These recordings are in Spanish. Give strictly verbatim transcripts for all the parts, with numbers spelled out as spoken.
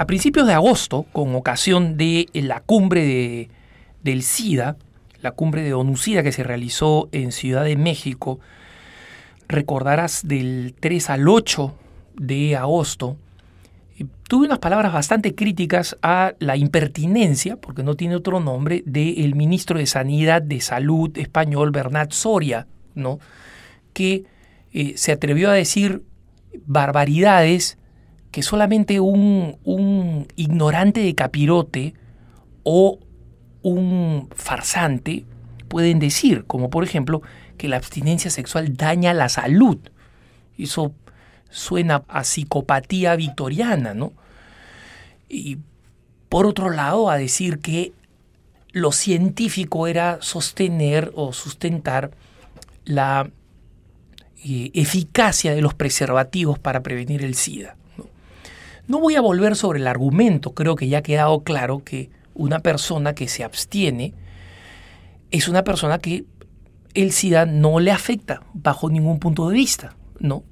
principios de agosto, con ocasión de la cumbre de, del SIDA, la cumbre de ONU-SIDA que se realizó en Ciudad de México, recordarás del tres al ocho de agosto, tuve unas palabras bastante críticas a la impertinencia, porque no tiene otro nombre, del ministro de Sanidad de Salud español, Bernat Soria, ¿no? que eh, se atrevió a decir barbaridades que solamente un, un ignorante de capirote o un farsante pueden decir, como por ejemplo que la abstinencia sexual daña la salud. Eso suena a psicopatía victoriana, ¿no? Y por otro lado, a decir que lo científico era sostener o sustentar la eh, eficacia de los preservativos para prevenir el SIDA. ¿no? no voy a volver sobre el argumento, creo que ya ha quedado claro que una persona que se abstiene es una persona que el SIDA no le afecta bajo ningún punto de vista, ¿no?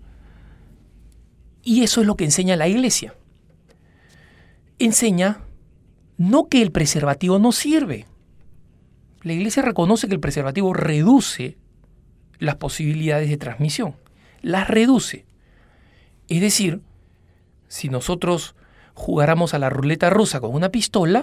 Y eso es lo que enseña la Iglesia. Enseña no que el preservativo no sirve. La Iglesia reconoce que el preservativo reduce las posibilidades de transmisión. Las reduce. Es decir, si nosotros jugáramos a la ruleta rusa con una pistola,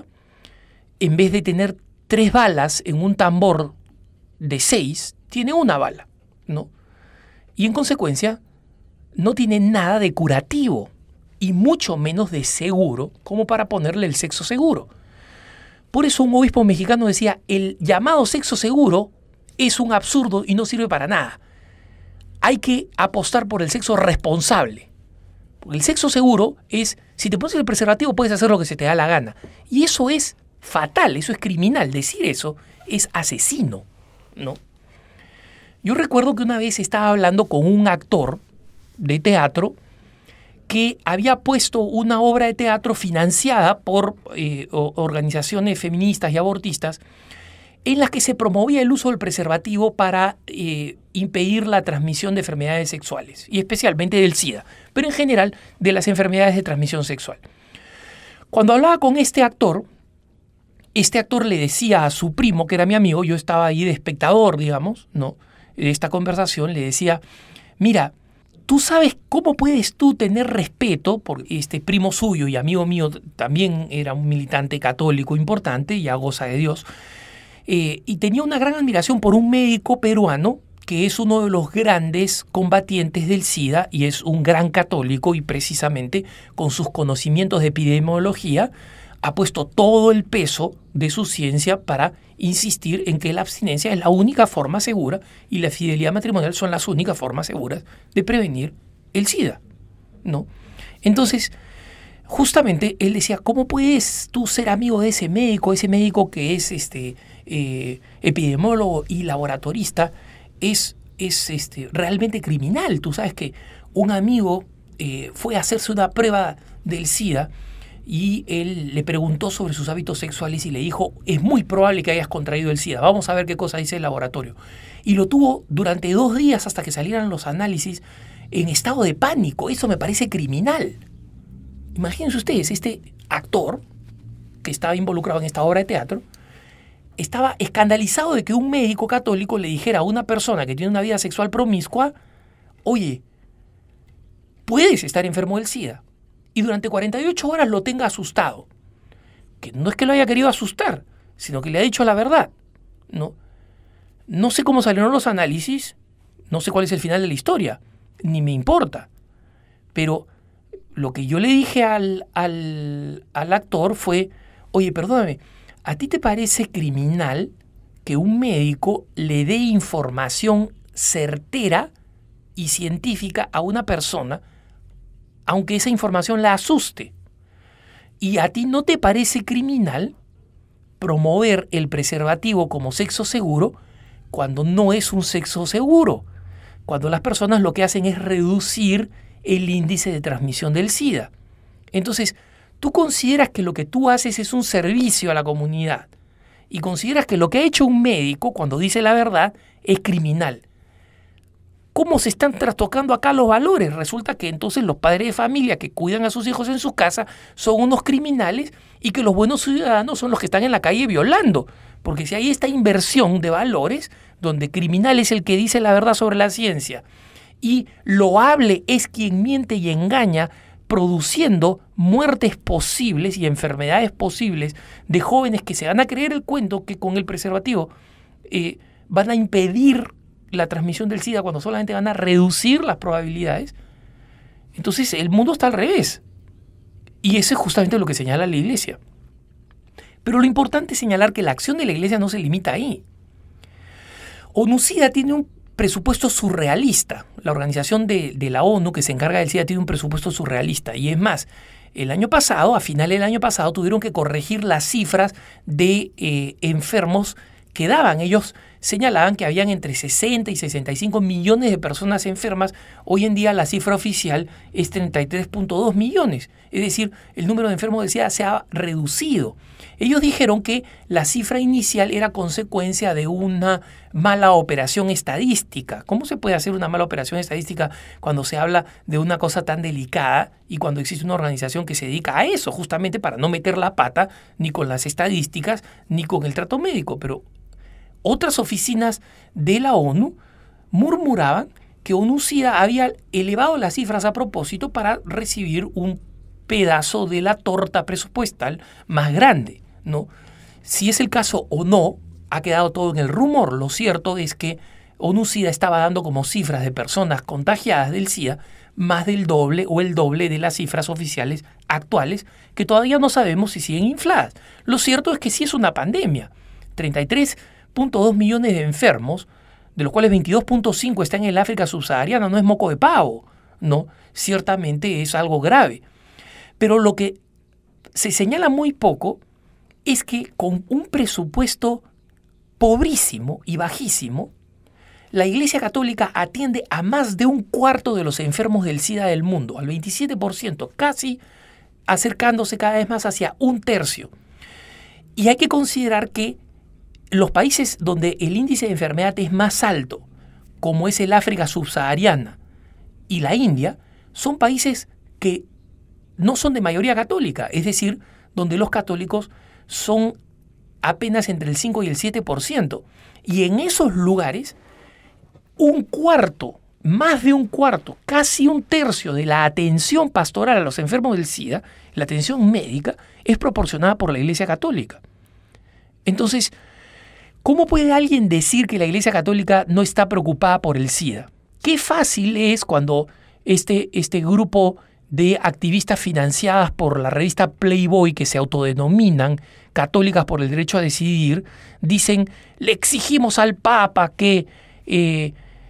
en vez de tener tres balas en un tambor de seis, tiene una bala, ¿no? Y en consecuencia, no tiene nada de curativo y mucho menos de seguro como para ponerle el sexo seguro. Por eso un obispo mexicano decía, el llamado sexo seguro es un absurdo y no sirve para nada. Hay que apostar por el sexo responsable. Porque el sexo seguro es, si te pones el preservativo puedes hacer lo que se te da la gana. Y eso es fatal, eso es criminal. Decir eso es asesino, ¿no? Yo recuerdo que una vez estaba hablando con un actor de teatro que había puesto una obra de teatro financiada por eh, organizaciones feministas y abortistas en las que se promovía el uso del preservativo para eh, impedir la transmisión de enfermedades sexuales, y especialmente del SIDA, pero en general de las enfermedades de transmisión sexual. Cuando hablaba con este actor, este actor le decía a su primo, que era mi amigo, yo estaba ahí de espectador, digamos, ¿no? de esta conversación, le decía, mira, ¿tú sabes cómo puedes tú tener respeto por este primo suyo y amigo mío? También era un militante católico importante, ya goza de Dios, eh, y tenía una gran admiración por un médico peruano que es uno de los grandes combatientes del SIDA y es un gran católico, y precisamente con sus conocimientos de epidemiología ha puesto todo el peso de su ciencia para insistir en que la abstinencia es la única forma segura y la fidelidad matrimonial son las únicas formas seguras de prevenir el SIDA, ¿no? Entonces, justamente él decía, ¿cómo puedes tú ser amigo de ese médico? Ese médico que es este eh, epidemiólogo y laboratorista es, es este, realmente criminal. Tú sabes que un amigo eh, fue a hacerse una prueba del SIDA y él le preguntó sobre sus hábitos sexuales y le dijo, es muy probable que hayas contraído el SIDA, vamos a ver qué cosa dice el laboratorio. Y lo tuvo durante dos días hasta que salieran los análisis en estado de pánico. Eso me parece criminal. Imagínense ustedes, este actor que estaba involucrado en esta obra de teatro estaba escandalizado de que un médico católico le dijera a una persona que tiene una vida sexual promiscua, oye, puedes estar enfermo del SIDA. Y durante cuarenta y ocho horas lo tenga asustado. Que no es que lo haya querido asustar, sino que le ha dicho la verdad. No, no sé cómo salieron los análisis, no sé cuál es el final de la historia, ni me importa. Pero lo que yo le dije al, al, al actor fue, oye, perdóname, ¿a ti te parece criminal que un médico le dé información certera y científica a una persona, aunque esa información la asuste? ¿Y a ti no te parece criminal promover el preservativo como sexo seguro cuando no es un sexo seguro? Cuando las personas lo que hacen es reducir el índice de transmisión del SIDA. Entonces, tú consideras que lo que tú haces es un servicio a la comunidad y consideras que lo que ha hecho un médico cuando dice la verdad es criminal. ¿cómo se están trastocando acá los valores? Resulta que entonces los padres de familia que cuidan a sus hijos en su casa son unos criminales y que los buenos ciudadanos son los que están en la calle violando. Porque si hay esta inversión de valores, donde criminal es el que dice la verdad sobre la ciencia y loable es quien miente y engaña, produciendo muertes posibles y enfermedades posibles de jóvenes que se van a creer el cuento que con el preservativo eh, van a impedir la transmisión del SIDA cuando solamente van a reducir las probabilidades. Entonces el mundo está al revés. Y eso es justamente lo que señala la Iglesia. Pero lo importante es señalar que la acción de la Iglesia no se limita ahí. ONU-SIDA tiene un presupuesto surrealista. La organización de, de la ONU que se encarga del SIDA tiene un presupuesto surrealista. Y es más, el año pasado, a finales del año pasado, tuvieron que corregir las cifras de eh, enfermos que daban. Ellos señalaban que habían entre sesenta y sesenta y cinco millones de personas enfermas. Hoy en día la cifra oficial es treinta y tres punto dos millones. Es decir, el número de enfermos de SIDA se ha reducido. Ellos dijeron que la cifra inicial era consecuencia de una mala operación estadística. ¿Cómo se puede hacer una mala operación estadística cuando se habla de una cosa tan delicada y cuando existe una organización que se dedica a eso, justamente para no meter la pata ni con las estadísticas ni con el trato médico? Pero otras oficinas de la ONU murmuraban que ONU-SIDA había elevado las cifras a propósito para recibir un pedazo de la torta presupuestal más grande, ¿no? Si es el caso o no, ha quedado todo en el rumor. Lo cierto es que ONU-SIDA estaba dando como cifras de personas contagiadas del SIDA más del doble o el doble de las cifras oficiales actuales, que todavía no sabemos si siguen infladas. Lo cierto es que sí es una pandemia. treinta y tres punto dos millones de enfermos, de los cuales veintidós punto cinco están en el África subsahariana, no es moco de pavo, ¿no? Ciertamente es algo grave. Pero lo que se señala muy poco es que con un presupuesto pobrísimo y bajísimo, la Iglesia Católica atiende a más de un cuarto de los enfermos del SIDA del mundo, al veintisiete por ciento, casi acercándose cada vez más hacia un tercio. Y hay que considerar que los países donde el índice de enfermedad es más alto, como es el África subsahariana y la India, son países que no son de mayoría católica, es decir, donde los católicos son apenas entre el cinco y el siete por ciento. Y en esos lugares, un cuarto, más de un cuarto, casi un tercio de la atención pastoral a los enfermos del SIDA, la atención médica, es proporcionada por la Iglesia Católica. Entonces, ¿cómo puede alguien decir que la Iglesia Católica no está preocupada por el SIDA? Qué fácil es cuando este, este grupo de activistas financiadas por la revista Playboy, que se autodenominan católicas por el derecho a decidir, dicen: le exigimos al Papa que eh,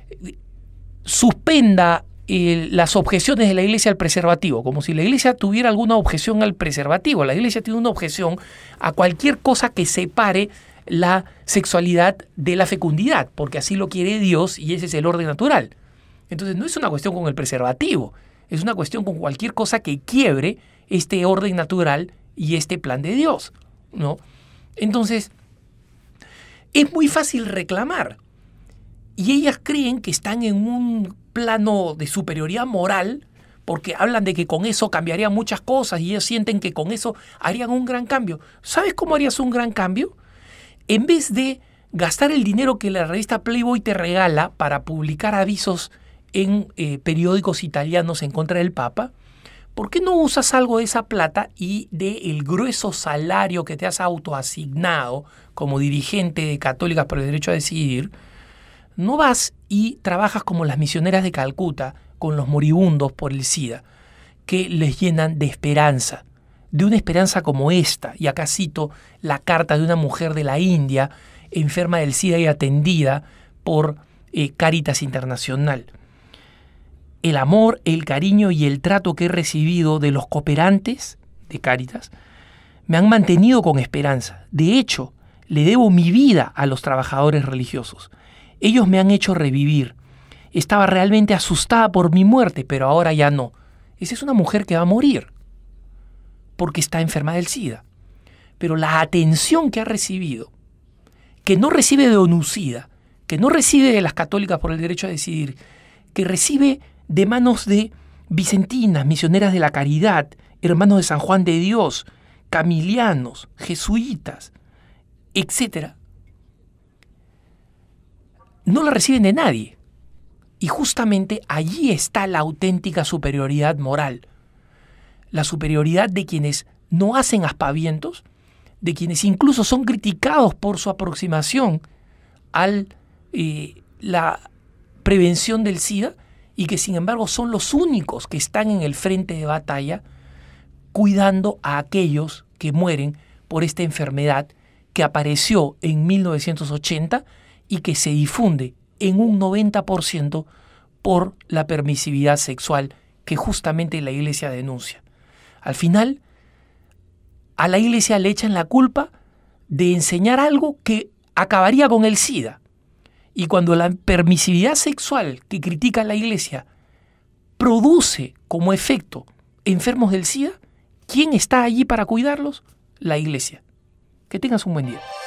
suspenda eh, las objeciones de la Iglesia al preservativo, como si la Iglesia tuviera alguna objeción al preservativo. La Iglesia tiene una objeción a cualquier cosa que separe la sexualidad de la fecundidad, porque así lo quiere Dios y ese es el orden natural. Entonces no es una cuestión con el preservativo, es una cuestión con cualquier cosa que quiebre este orden natural y este plan de Dios, ¿no? Entonces, es muy fácil reclamar. Y ellas creen que están en un plano de superioridad moral porque hablan de que con eso cambiarían muchas cosas y ellos sienten que con eso harían un gran cambio. ¿Sabes cómo harías un gran cambio? En vez de gastar el dinero que la revista Playboy te regala para publicar avisos en eh, periódicos italianos en contra del Papa, ¿por qué no usas algo de esa plata y del grueso salario que te has autoasignado como dirigente de Católicas por el Derecho a Decidir? No vas y trabajas como las misioneras de Calcuta con los moribundos por el SIDA, que les llenan de esperanza, de una esperanza como esta. Y acá cito la carta de una mujer de la India enferma del SIDA y atendida por eh, Cáritas Internacional. El amor, el cariño y el trato que he recibido de los cooperantes de Cáritas me han mantenido con esperanza. De hecho, le debo mi vida a los trabajadores religiosos. Ellos me han hecho revivir. Estaba realmente asustada por mi muerte, pero ahora ya no. Esa es una mujer que va a morir porque está enferma del SIDA. Pero la atención que ha recibido, que no recibe de ONU-SIDA, que no recibe de las Católicas por el Derecho a Decidir, que recibe de manos de vicentinas, misioneras de la caridad, hermanos de San Juan de Dios, camilianos, jesuitas, etcétera, no la reciben de nadie. Y justamente allí está la auténtica superioridad moral. La superioridad de quienes no hacen aspavientos, de quienes incluso son criticados por su aproximación a eh, la prevención del SIDA, y que sin embargo son los únicos que están en el frente de batalla cuidando a aquellos que mueren por esta enfermedad que apareció en mil novecientos ochenta y que se difunde en un noventa por ciento por la permisividad sexual que justamente la Iglesia denuncia. Al final, a la Iglesia le echan la culpa de enseñar algo que acabaría con el SIDA. Y cuando la permisividad sexual que critica la Iglesia produce como efecto enfermos del SIDA, ¿quién está allí para cuidarlos? La Iglesia. Que tengas un buen día.